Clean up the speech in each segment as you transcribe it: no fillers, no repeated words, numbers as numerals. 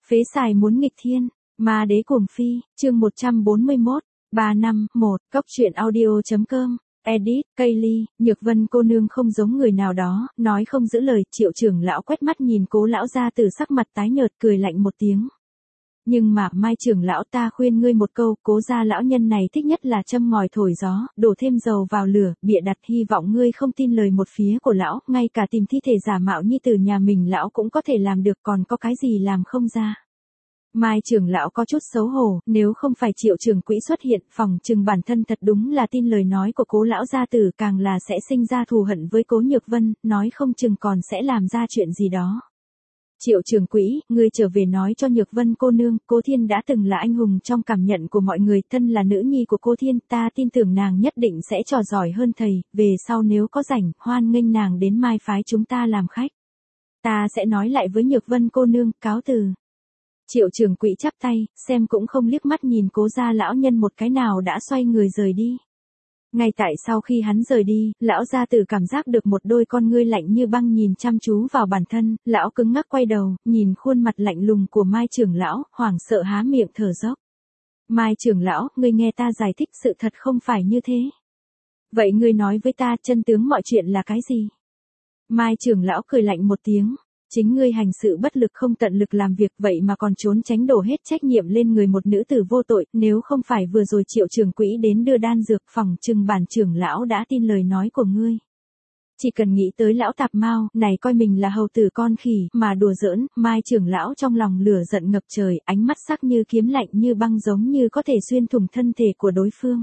Phế xài muốn nghịch thiên, ma đế cuồng phi, chương 141, 3 năm, 1, cốc truyện audio.com, edit, Kaylee, Nhược Vân cô nương không giống người nào đó, nói không giữ lời, Triệu trưởng lão quét mắt nhìn Cố lão gia tử sắc mặt tái nhợt cười lạnh một tiếng. Nhưng mà, Mai trưởng lão ta khuyên ngươi một câu, Cố gia lão nhân này thích nhất là châm ngòi thổi gió, đổ thêm dầu vào lửa, bịa đặt hy vọng ngươi không tin lời một phía của lão, ngay cả tìm thi thể giả mạo như từ nhà mình lão cũng có thể làm được, còn có cái gì làm không ra. Mai trưởng lão có chút xấu hổ, nếu không phải Triệu trưởng quỹ xuất hiện, phòng chừng bản thân thật đúng là tin lời nói của Cố lão gia tử, càng là sẽ sinh ra thù hận với Cố Nhược Vân, nói không chừng còn sẽ làm ra chuyện gì đó. Triệu trưởng quỹ, ngươi trở về nói cho Nhược Vân cô nương, Cố Thiên đã từng là anh hùng trong cảm nhận của mọi người, thân là nữ nhi của Cố Thiên, ta tin tưởng nàng nhất định sẽ trò giỏi hơn thầy, về sau nếu có rảnh, hoan nghênh nàng đến Mai phái chúng ta làm khách. Ta sẽ nói lại với Nhược Vân cô nương, cáo từ. Triệu trưởng quỹ chắp tay, xem cũng không liếc mắt nhìn Cố gia lão nhân một cái nào đã xoay người rời đi. Ngay tại sau khi hắn rời đi, lão gia tử cảm giác được một đôi con ngươi lạnh như băng nhìn chăm chú vào bản thân, lão cứng ngắc quay đầu, nhìn khuôn mặt lạnh lùng của Mai trưởng lão, hoảng sợ há miệng thở dốc. Mai trưởng lão, ngươi nghe ta giải thích, sự thật không phải như thế. Vậy ngươi nói với ta, chân tướng mọi chuyện là cái gì? Mai trưởng lão cười lạnh một tiếng. Chính ngươi hành sự bất lực không tận lực làm việc, vậy mà còn trốn tránh đổ hết trách nhiệm lên người một nữ tử vô tội, nếu không phải vừa rồi Triệu trưởng quỹ đến đưa đan dược, phòng chừng bản trưởng lão đã tin lời nói của ngươi. Chỉ cần nghĩ tới lão tạp mao, này coi mình là hầu tử con khỉ, mà đùa giỡn, Mai trưởng lão trong lòng lửa giận ngập trời, ánh mắt sắc như kiếm lạnh như băng giống như có thể xuyên thủng thân thể của đối phương.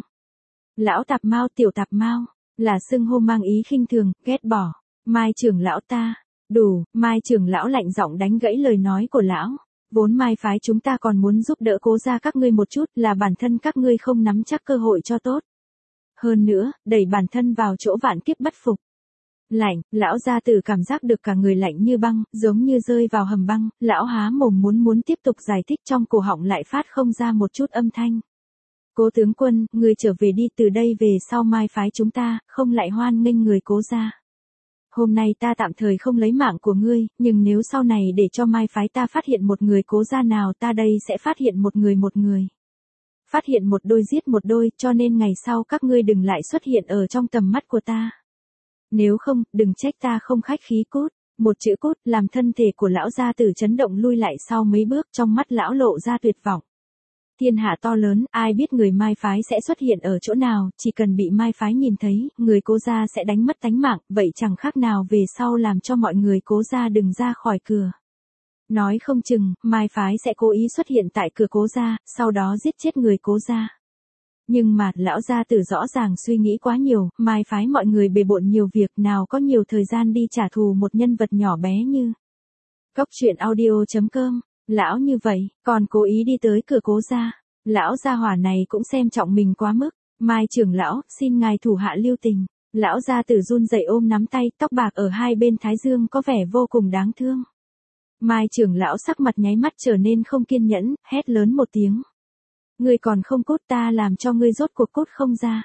Lão tạp mao, tiểu tạp mao, là xưng hô mang ý khinh thường, ghét bỏ. Mai trưởng lão ta. Đủ, Mai trưởng lão lạnh giọng đánh gãy lời nói của lão. Vốn Mai phái chúng ta còn muốn giúp đỡ Cố gia các ngươi một chút, là bản thân các ngươi không nắm chắc cơ hội cho tốt. Hơn nữa, đẩy bản thân vào chỗ vạn kiếp bất phục. Lạnh, lão gia tử cảm giác được cả người lạnh như băng, giống như rơi vào hầm băng, lão há mồm muốn tiếp tục giải thích, trong cổ họng lại phát không ra một chút âm thanh. Cố tướng quân, ngươi trở về đi, từ đây về sau Mai phái chúng ta, không lại hoan nghênh người Cố gia. Hôm nay ta tạm thời không lấy mạng của ngươi, nhưng nếu sau này để cho Mai phái ta phát hiện một người Cố gia nào, ta đây sẽ phát hiện một người. Phát hiện một đôi giết một đôi, cho nên ngày sau các ngươi đừng lại xuất hiện ở trong tầm mắt của ta. Nếu không, đừng trách ta không khách khí. Cút. Một chữ cút làm thân thể của lão gia tử chấn động lui lại sau mấy bước, trong mắt lão lộ ra tuyệt vọng. Thiên hạ to lớn, ai biết người Mai phái sẽ xuất hiện ở chỗ nào, chỉ cần bị Mai phái nhìn thấy, người Cố gia sẽ đánh mất tánh mạng, vậy chẳng khác nào về sau làm cho mọi người Cố gia đừng ra khỏi cửa. Nói không chừng, Mai phái sẽ cố ý xuất hiện tại cửa Cố gia, sau đó giết chết người Cố gia. Nhưng mà, lão gia tử rõ ràng suy nghĩ quá nhiều, Mai phái mọi người bề bộn nhiều việc, nào có nhiều thời gian đi trả thù một nhân vật nhỏ bé như cốc truyện audio.com. Lão như vậy, còn cố ý đi tới cửa Cố gia. Lão gia hỏa này cũng xem trọng mình quá mức. Mai trưởng lão, xin ngài thủ hạ lưu tình. Lão gia tử run rẩy ôm nắm tay, tóc bạc ở hai bên thái dương có vẻ vô cùng đáng thương. Mai trưởng lão sắc mặt nháy mắt trở nên không kiên nhẫn, hét lớn một tiếng. Ngươi còn không cút, ta làm cho ngươi rốt cuộc cút không ra.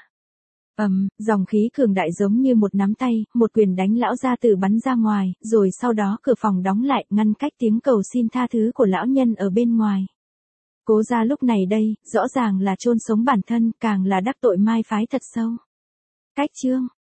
Dòng khí cường đại giống như một nắm tay, một quyền đánh lão gia tử bắn ra ngoài, rồi sau đó cửa phòng đóng lại, ngăn cách tiếng cầu xin tha thứ của lão nhân ở bên ngoài. Cố gia lúc này đây, rõ ràng là chôn sống bản thân, càng là đắc tội Mai phái thật sâu. Cách chương.